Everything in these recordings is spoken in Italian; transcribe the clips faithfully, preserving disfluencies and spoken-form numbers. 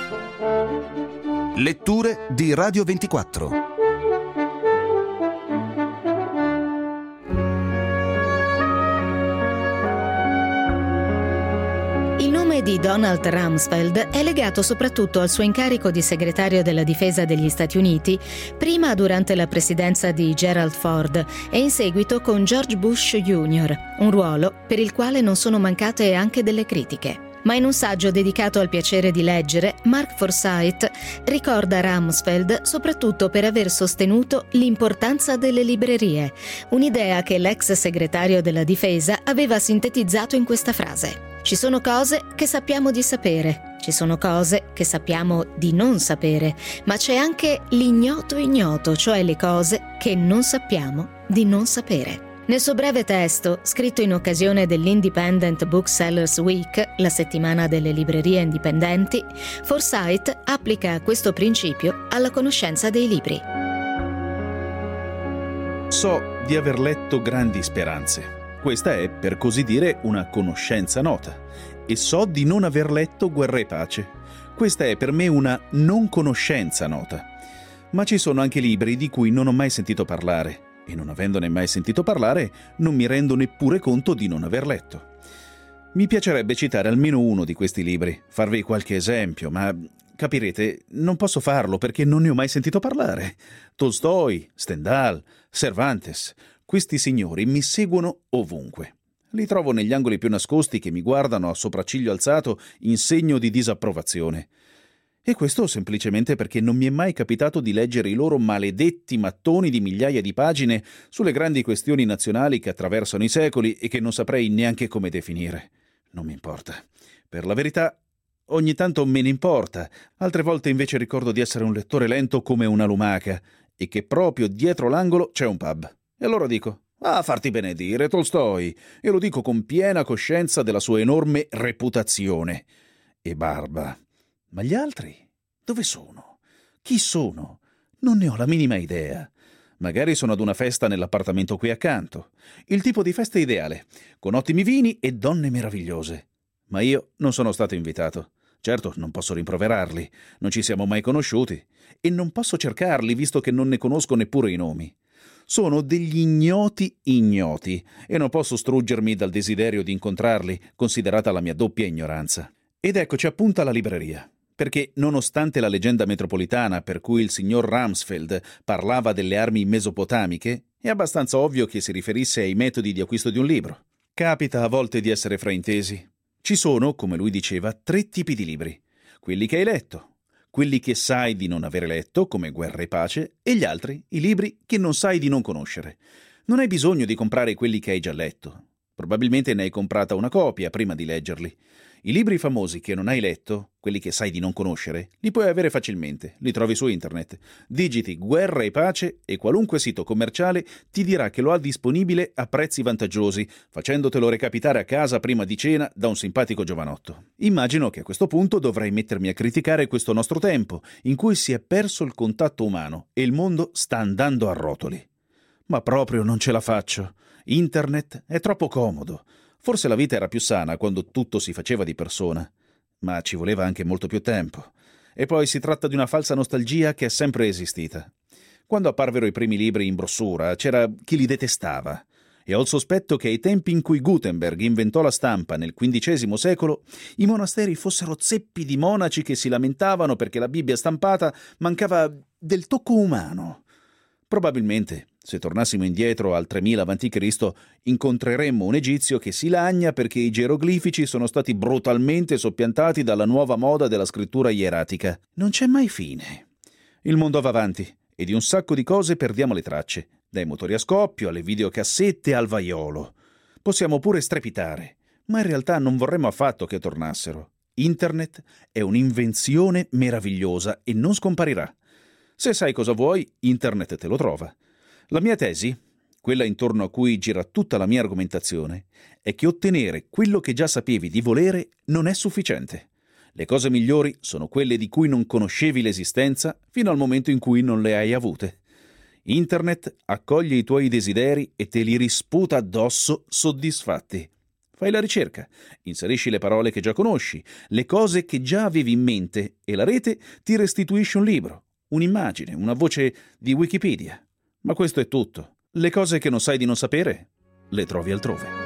Letture di Radio ventiquattro. Il nome di Donald Rumsfeld è legato soprattutto al suo incarico di segretario della difesa degli Stati Uniti, prima durante la presidenza di Gerald Ford e in seguito con George Bush junior, un ruolo per il quale non sono mancate anche delle critiche. Ma in un saggio dedicato al piacere di leggere, Mark Forsyth ricorda Rumsfeld soprattutto per aver sostenuto l'importanza delle librerie, un'idea che l'ex segretario della difesa aveva sintetizzato in questa frase: ci sono cose che sappiamo di sapere, ci sono cose che sappiamo di non sapere, ma c'è anche l'ignoto ignoto, cioè le cose che non sappiamo di non sapere. Nel suo breve testo, scritto in occasione dell'Independent Booksellers Week, la settimana delle librerie indipendenti, Forsyth applica questo principio alla conoscenza dei libri. So di aver letto grandi speranze. Questa è, per così dire, una conoscenza nota. E so di non aver letto Guerra e Pace. Questa è per me una non conoscenza nota. Ma ci sono anche libri di cui non ho mai sentito parlare. E non avendone mai sentito parlare, non mi rendo neppure conto di non aver letto. Mi piacerebbe citare almeno uno di questi libri, farvi qualche esempio, ma capirete, non posso farlo perché non ne ho mai sentito parlare. Tolstoi, Stendhal, Cervantes, questi signori mi seguono ovunque. Li trovo negli angoli più nascosti che mi guardano a sopracciglio alzato in segno di disapprovazione. E questo semplicemente perché non mi è mai capitato di leggere i loro maledetti mattoni di migliaia di pagine sulle grandi questioni nazionali che attraversano i secoli e che non saprei neanche come definire. Non mi importa. Per la verità, ogni tanto me ne importa, altre volte invece ricordo di essere un lettore lento come una lumaca e che proprio dietro l'angolo c'è un pub. E allora dico: ah, farti benedire, Tolstoi, e lo dico con piena coscienza della sua enorme reputazione. E barba. Ma gli altri? Dove sono? Chi sono? Non ne ho la minima idea. Magari sono ad una festa nell'appartamento qui accanto. Il tipo di festa ideale, con ottimi vini e donne meravigliose. Ma io non sono stato invitato. Certo, non posso rimproverarli, non ci siamo mai conosciuti. E non posso cercarli, visto che non ne conosco neppure i nomi. Sono degli ignoti ignoti e non posso struggermi dal desiderio di incontrarli, considerata la mia doppia ignoranza. Ed eccoci appunto alla libreria. Perché, nonostante la leggenda metropolitana per cui il signor Rumsfeld parlava delle armi mesopotamiche, è abbastanza ovvio che si riferisse ai metodi di acquisto di un libro. Capita a volte di essere fraintesi. Ci sono, come lui diceva, tre tipi di libri. Quelli che hai letto, quelli che sai di non avere letto, come Guerra e Pace, e gli altri, i libri che non sai di non conoscere. Non hai bisogno di comprare quelli che hai già letto. Probabilmente ne hai comprata una copia prima di leggerli. I libri famosi che non hai letto, quelli che sai di non conoscere, li puoi avere facilmente, li trovi su internet. Digiti Guerra e Pace e qualunque sito commerciale ti dirà che lo ha disponibile a prezzi vantaggiosi, facendotelo recapitare a casa prima di cena da un simpatico giovanotto. Immagino che a questo punto dovrai mettermi a criticare questo nostro tempo, in cui si è perso il contatto umano e il mondo sta andando a rotoli. Ma proprio non ce la faccio. Internet è troppo comodo. Forse la vita era più sana quando tutto si faceva di persona, ma ci voleva anche molto più tempo. E poi si tratta di una falsa nostalgia che è sempre esistita. Quando apparvero i primi libri in brossura, c'era chi li detestava. E ho il sospetto che ai tempi in cui Gutenberg inventò la stampa nel quindicesimo secolo, i monasteri fossero zeppi di monaci che si lamentavano perché la Bibbia stampata mancava del tocco umano. Probabilmente, se tornassimo indietro al tremila avanti Cristo, incontreremmo un egizio che si lagna perché i geroglifici sono stati brutalmente soppiantati dalla nuova moda della scrittura ieratica. Non c'è mai fine. Il mondo va avanti e di un sacco di cose perdiamo le tracce, dai motori a scoppio alle videocassette al vaiolo. Possiamo pure strepitare, ma in realtà non vorremmo affatto che tornassero. Internet è un'invenzione meravigliosa e non scomparirà. Se sai cosa vuoi, internet te lo trova. La mia tesi, quella intorno a cui gira tutta la mia argomentazione, è che ottenere quello che già sapevi di volere non è sufficiente. Le cose migliori sono quelle di cui non conoscevi l'esistenza fino al momento in cui non le hai avute. Internet accoglie i tuoi desideri e te li risputa addosso soddisfatti. Fai la ricerca, inserisci le parole che già conosci, le cose che già avevi in mente e la rete ti restituisce un libro, un'immagine, una voce di Wikipedia. Ma questo è tutto. Le cose che non sai di non sapere, le trovi altrove.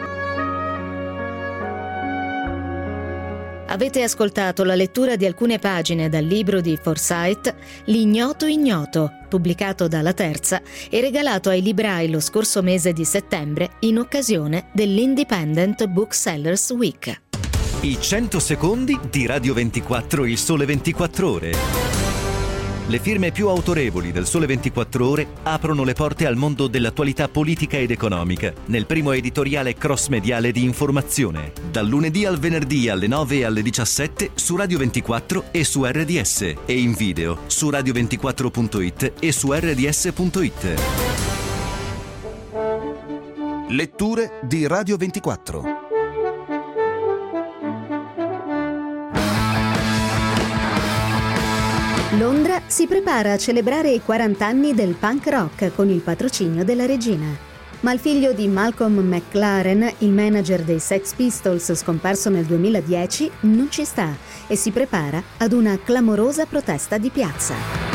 Avete ascoltato la lettura di alcune pagine dal libro di Forsyth, L'ignoto ignoto, pubblicato dalla Terza e regalato ai librai lo scorso mese di settembre in occasione dell'Independent Booksellers Week. I cento secondi di Radio ventiquattro Il Sole ventiquattro Ore. Le firme più autorevoli del Sole ventiquattro Ore aprono le porte al mondo dell'attualità politica ed economica nel primo editoriale cross-mediale di informazione, dal lunedì al venerdì alle nove e alle diciassette su Radio ventiquattro e su R D S e in video su radio ventiquattro punto it e su R D S punto it. Letture di Radio ventiquattro. Londra si prepara a celebrare i quaranta anni del punk rock con il patrocinio della regina. Ma il figlio di Malcolm McLaren, il manager dei Sex Pistols scomparso nel duemiladieci, non ci sta e si prepara ad una clamorosa protesta di piazza.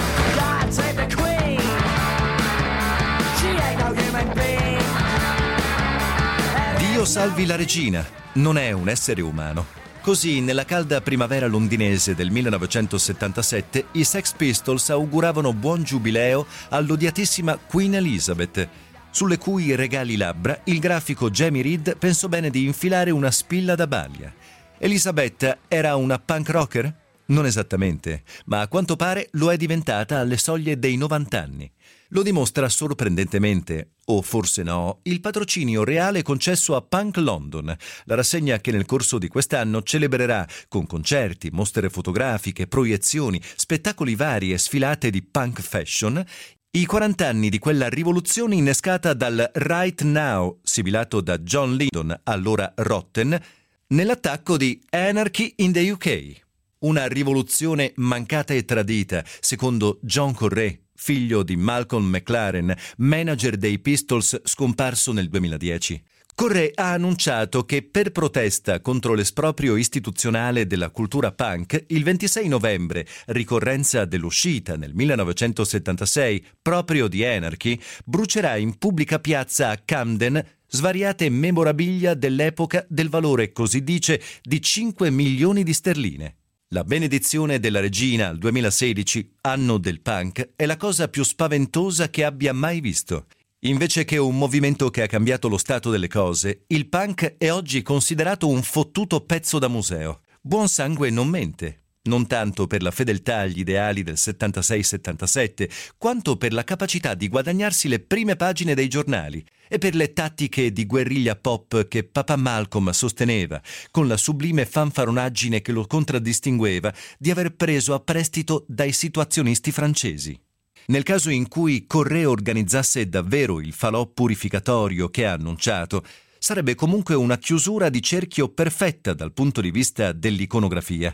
Dio salvi la regina, non è un essere umano. Così, nella calda primavera londinese del millenovecentosettantasette, i Sex Pistols auguravano buon giubileo all'odiatissima Queen Elizabeth, sulle cui regali labbra il grafico Jamie Reed pensò bene di infilare una spilla da baglia. Elisabetta era una punk rocker? Non esattamente, ma a quanto pare lo è diventata alle soglie dei novanta anni. Lo dimostra sorprendentemente, o forse no, il patrocinio reale concesso a Punk London, la rassegna che nel corso di quest'anno celebrerà, con concerti, mostre fotografiche, proiezioni, spettacoli vari e sfilate di punk fashion, i quaranta anni di quella rivoluzione innescata dal Right Now, sibilato da John Lydon, allora Rotten, nell'attacco di Anarchy in the U K. Una rivoluzione mancata e tradita, secondo John Correa, figlio di Malcolm McLaren, manager dei Pistols scomparso nel duemiladieci. Correa ha annunciato che per protesta contro l'esproprio istituzionale della cultura punk, il ventisei novembre, ricorrenza dell'uscita nel millenovecentosettantasei proprio di Anarchy, brucerà in pubblica piazza a Camden svariate memorabilia dell'epoca del valore, così dice, di cinque milioni di sterline. La benedizione della regina al duemilasedici, anno del punk, è la cosa più spaventosa che abbia mai visto. Invece che un movimento che ha cambiato lo stato delle cose, il punk è oggi considerato un fottuto pezzo da museo. Buon sangue non mente. Non tanto per la fedeltà agli ideali del settantasei settantasette, quanto per la capacità di guadagnarsi le prime pagine dei giornali e per le tattiche di guerriglia pop che papà Malcolm sosteneva, con la sublime fanfaronaggine che lo contraddistingueva di aver preso a prestito dai situazionisti francesi. Nel caso in cui Correa organizzasse davvero il falò purificatorio che ha annunciato, sarebbe comunque una chiusura di cerchio perfetta dal punto di vista dell'iconografia.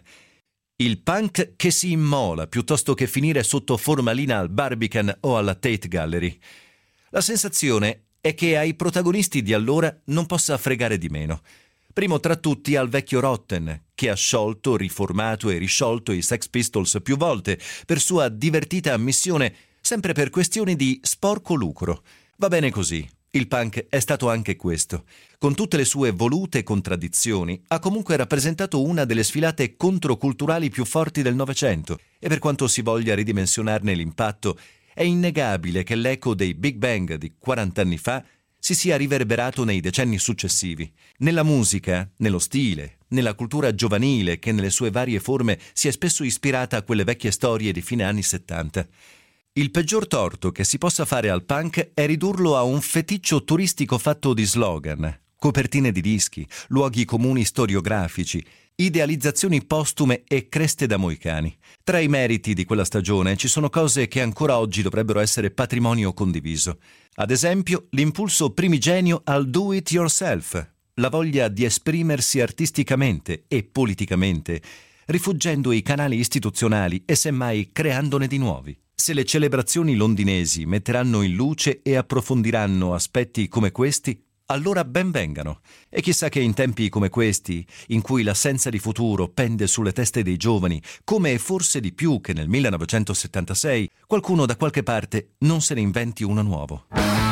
Il punk che si immola piuttosto che finire sotto formalina al Barbican o alla Tate Gallery. La sensazione è che ai protagonisti di allora non possa fregare di meno. Primo tra tutti al vecchio Rotten, che ha sciolto, riformato e risciolto i Sex Pistols più volte per sua divertita ammissione, sempre per questioni di sporco lucro. Va bene così. Il punk è stato anche questo. Con tutte le sue volute contraddizioni, ha comunque rappresentato una delle sfilate controculturali più forti del Novecento e per quanto si voglia ridimensionarne l'impatto, è innegabile che l'eco dei Big Bang di quaranta anni fa si sia riverberato nei decenni successivi. Nella musica, nello stile, nella cultura giovanile che nelle sue varie forme si è spesso ispirata a quelle vecchie storie di fine anni settanta. Il peggior torto che si possa fare al punk è ridurlo a un feticcio turistico fatto di slogan, copertine di dischi, luoghi comuni storiografici, idealizzazioni postume e creste da moicani. Tra i meriti di quella stagione ci sono cose che ancora oggi dovrebbero essere patrimonio condiviso. Ad esempio, l'impulso primigenio al do it yourself, la voglia di esprimersi artisticamente e politicamente, rifuggendo i canali istituzionali e semmai creandone di nuovi. Se le celebrazioni londinesi metteranno in luce e approfondiranno aspetti come questi, allora ben vengano. E chissà che in tempi come questi, in cui l'assenza di futuro pende sulle teste dei giovani, come e forse di più che nel millenovecentosettantasei, qualcuno da qualche parte non se ne inventi uno nuovo.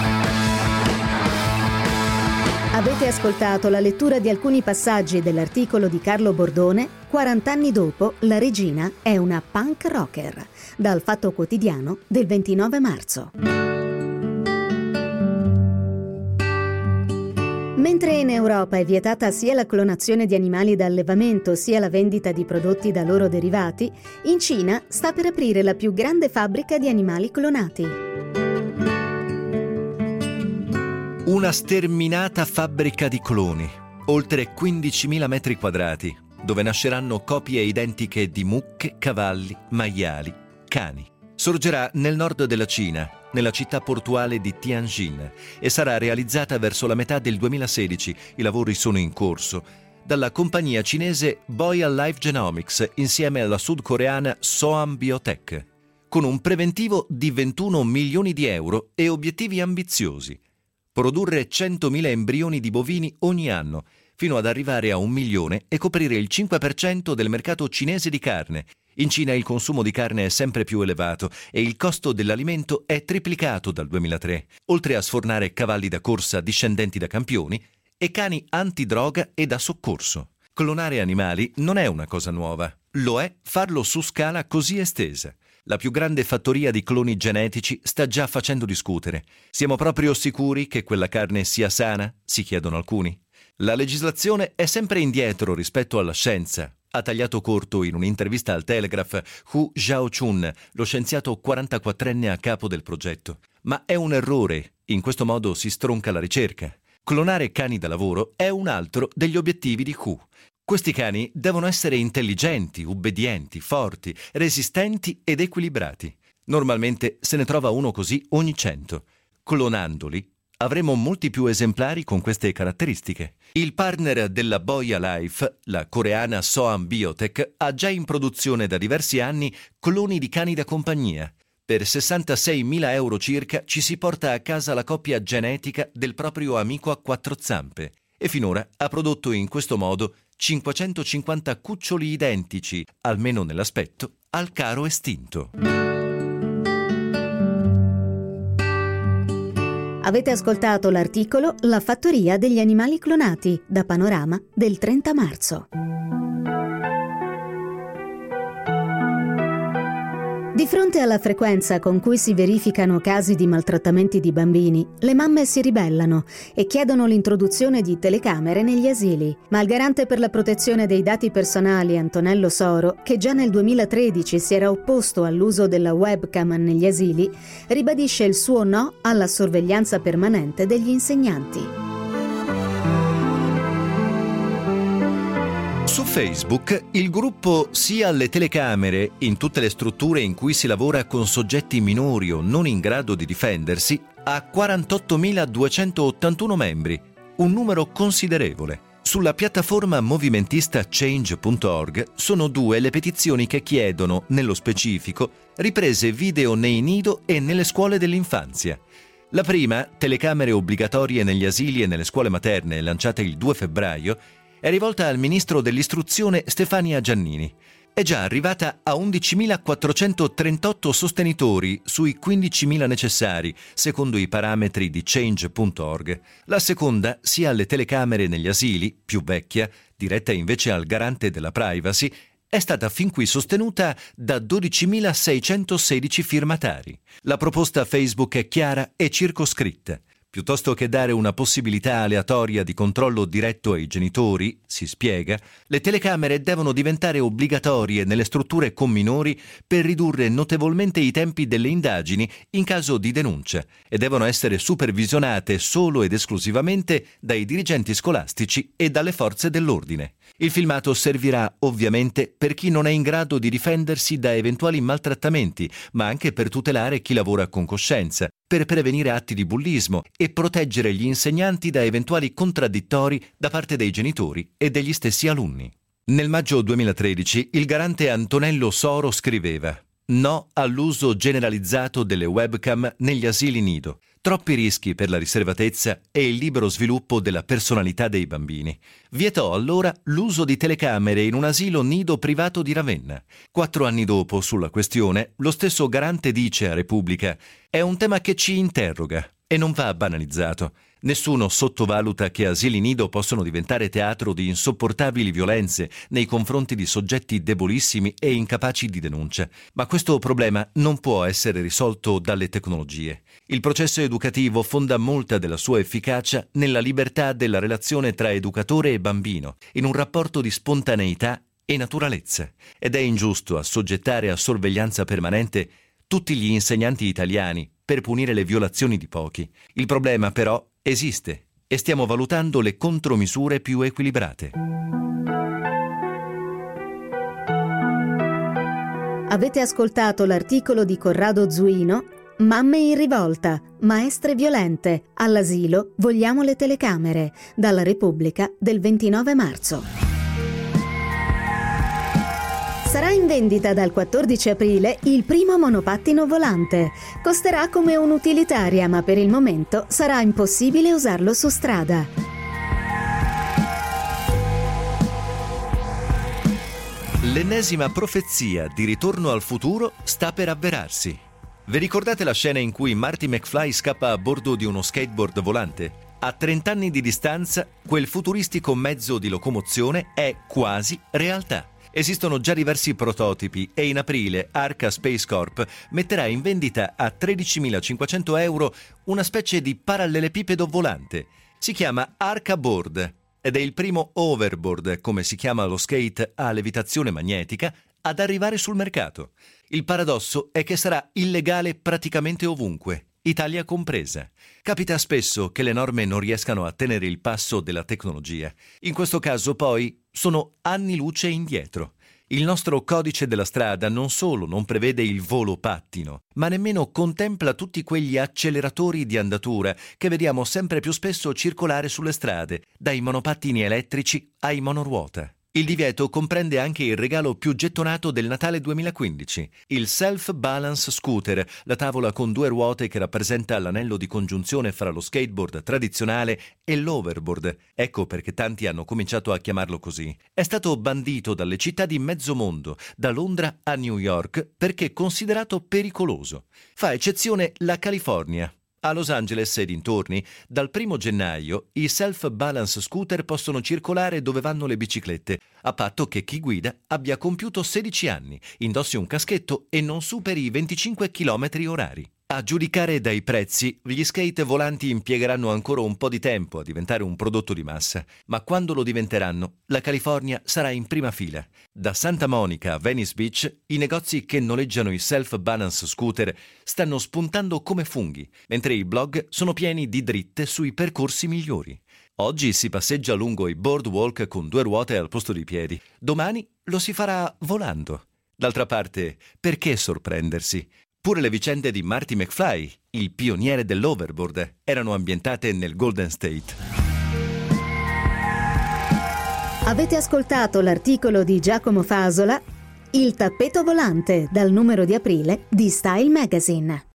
Avete ascoltato la lettura di alcuni passaggi dell'articolo di Carlo Bordone quaranta anni dopo, la regina è una punk rocker, dal Fatto Quotidiano del ventinove marzo. Mentre in Europa è vietata sia la clonazione di animali da allevamento sia la vendita di prodotti da loro derivati, in Cina sta per aprire la più grande fabbrica di animali clonati. Una sterminata fabbrica di cloni, oltre quindicimila metri quadrati, dove nasceranno copie identiche di mucche, cavalli, maiali, cani. Sorgerà nel nord della Cina, nella città portuale di Tianjin, e sarà realizzata verso la metà del duemilasedici, i lavori sono in corso, dalla compagnia cinese Boya Life Genomics insieme alla sudcoreana Soam Biotech, con un preventivo di ventuno milioni di euro e obiettivi ambiziosi. Produrre centomila embrioni di bovini ogni anno, fino ad arrivare a un milione e coprire il cinque per cento del mercato cinese di carne. In Cina il consumo di carne è sempre più elevato e il costo dell'alimento è triplicato dal duemilatré, oltre a sfornare cavalli da corsa discendenti da campioni e cani antidroga e da soccorso. Clonare animali non è una cosa nuova, lo è farlo su scala così estesa. La più grande fattoria di cloni genetici sta già facendo discutere. Siamo proprio sicuri che quella carne sia sana? Si chiedono alcuni. La legislazione è sempre indietro rispetto alla scienza, ha tagliato corto in un'intervista al Telegraph Hu Xiaochun, lo scienziato quarantaquattrenne a capo del progetto. Ma è un errore, in questo modo si stronca la ricerca. Clonare cani da lavoro è un altro degli obiettivi di Hu. Questi cani devono essere intelligenti, ubbidienti, forti, resistenti ed equilibrati. Normalmente se ne trova uno così ogni cento. Clonandoli avremo molti più esemplari con queste caratteristiche. Il partner della Boya Life, la coreana Soam Biotech, ha già in produzione da diversi anni cloni di cani da compagnia. Per sessantaseimila euro circa ci si porta a casa la copia genetica del proprio amico a quattro zampe e finora ha prodotto in questo modo cinquecentocinquanta cuccioli identici, almeno nell'aspetto, al caro estinto. Avete ascoltato l'articolo La fattoria degli animali clonati, da Panorama del trenta marzo. Di fronte alla frequenza con cui si verificano casi di maltrattamenti di bambini, le mamme si ribellano e chiedono l'introduzione di telecamere negli asili. Ma il garante per la protezione dei dati personali, Antonello Soro, che già nel duemilatredici si era opposto all'uso della webcam negli asili, ribadisce il suo no alla sorveglianza permanente degli insegnanti. Su Facebook il gruppo Sì alle telecamere in tutte le strutture in cui si lavora con soggetti minori o non in grado di difendersi ha quarantottomiladuecentottantuno membri, un numero considerevole. Sulla piattaforma movimentista change punto org sono due le petizioni che chiedono, nello specifico, riprese video nei nido e nelle scuole dell'infanzia. La prima, telecamere obbligatorie negli asili e nelle scuole materne, lanciata il due febbraio, è rivolta al ministro dell'istruzione Stefania Giannini. È già arrivata a undicimilaquattrocentotrentotto sostenitori sui quindicimila necessari, secondo i parametri di change punto org. La seconda, sia alle telecamere negli asili, più vecchia, diretta invece al garante della privacy, è stata fin qui sostenuta da dodicimilaseicentosedici firmatari. La proposta Facebook è chiara e circoscritta. Piuttosto che dare una possibilità aleatoria di controllo diretto ai genitori, si spiega, le telecamere devono diventare obbligatorie nelle strutture con minori per ridurre notevolmente i tempi delle indagini in caso di denuncia e devono essere supervisionate solo ed esclusivamente dai dirigenti scolastici e dalle forze dell'ordine. Il filmato servirà ovviamente per chi non è in grado di difendersi da eventuali maltrattamenti, ma anche per tutelare chi lavora con coscienza, per prevenire atti di bullismo e proteggere gli insegnanti da eventuali contraddittori da parte dei genitori e degli stessi alunni. Nel maggio duemilatredici il garante Antonello Soro scriveva: no all'uso generalizzato delle webcam negli asili nido. troppi rischi per la riservatezza e il libero sviluppo della personalità dei bambini. Vietò allora l'uso di telecamere in un asilo nido privato di Ravenna. Quattro anni dopo, sulla questione, lo stesso garante dice a Repubblica: «È un tema che ci interroga e non va banalizzato. Nessuno sottovaluta che asili nido possono diventare teatro di insopportabili violenze nei confronti di soggetti debolissimi e incapaci di denuncia. Ma questo problema non può essere risolto dalle tecnologie. Il processo educativo fonda molta della sua efficacia nella libertà della relazione tra educatore e bambino, in un rapporto di spontaneità e naturalezza. Ed è ingiusto assoggettare a sorveglianza permanente tutti gli insegnanti italiani per punire le violazioni di pochi. Il problema, però, esiste e stiamo valutando le contromisure più equilibrate». Avete ascoltato l'articolo di Corrado Zuino, Mamme in rivolta, maestre violente, all'asilo vogliamo le telecamere, dalla Repubblica del ventinove marzo. Sarà in vendita dal quattordici aprile il primo monopattino volante. Costerà come un'utilitaria, ma per il momento sarà impossibile usarlo su strada. L'ennesima profezia di Ritorno al futuro sta per avverarsi. Vi ricordate la scena in cui Marty McFly scappa a bordo di uno skateboard volante? A trent'anni di distanza, quel futuristico mezzo di locomozione è quasi realtà. Esistono già diversi prototipi e in aprile Arca Space Corp metterà in vendita a tredicimilacinquecento euro una specie di parallelepipedo volante. Si chiama Arca Board ed è il primo overboard, come si chiama lo skate a levitazione magnetica, ad arrivare sul mercato. Il paradosso è che sarà illegale praticamente ovunque, Italia compresa. Capita spesso che le norme non riescano a tenere il passo della tecnologia. In questo caso, poi, sono anni luce indietro. Il nostro codice della strada non solo non prevede il volo pattino, ma nemmeno contempla tutti quegli acceleratori di andatura che vediamo sempre più spesso circolare sulle strade, dai monopattini elettrici ai monoruota. Il divieto comprende anche il regalo più gettonato del Natale duemilaquindici, il Self-Balance Scooter, la tavola con due ruote che rappresenta l'anello di congiunzione fra lo skateboard tradizionale e l'overboard. Ecco perché tanti hanno cominciato a chiamarlo così. È stato bandito dalle città di mezzo mondo, da Londra a New York, perché considerato pericoloso. Fa eccezione la California. A Los Angeles e dintorni, dal primo gennaio, i self-balance scooter possono circolare dove vanno le biciclette, a patto che chi guida abbia compiuto sedici anni, indossi un caschetto e non superi i venticinque chilometri orari. A giudicare dai prezzi, gli skate volanti impiegheranno ancora un po' di tempo a diventare un prodotto di massa, ma quando lo diventeranno, la California sarà in prima fila. Da Santa Monica a Venice Beach, i negozi che noleggiano i self-balance scooter stanno spuntando come funghi, mentre i blog sono pieni di dritte sui percorsi migliori. Oggi si passeggia lungo i boardwalk con due ruote al posto di piedi, domani lo si farà volando. D'altra parte, perché sorprendersi? Pure le vicende di Marty McFly, il pioniere dell'overboard, erano ambientate nel Golden State. Avete ascoltato l'articolo di Giacomo Fasola, Il tappeto volante, dal numero di aprile di Style Magazine.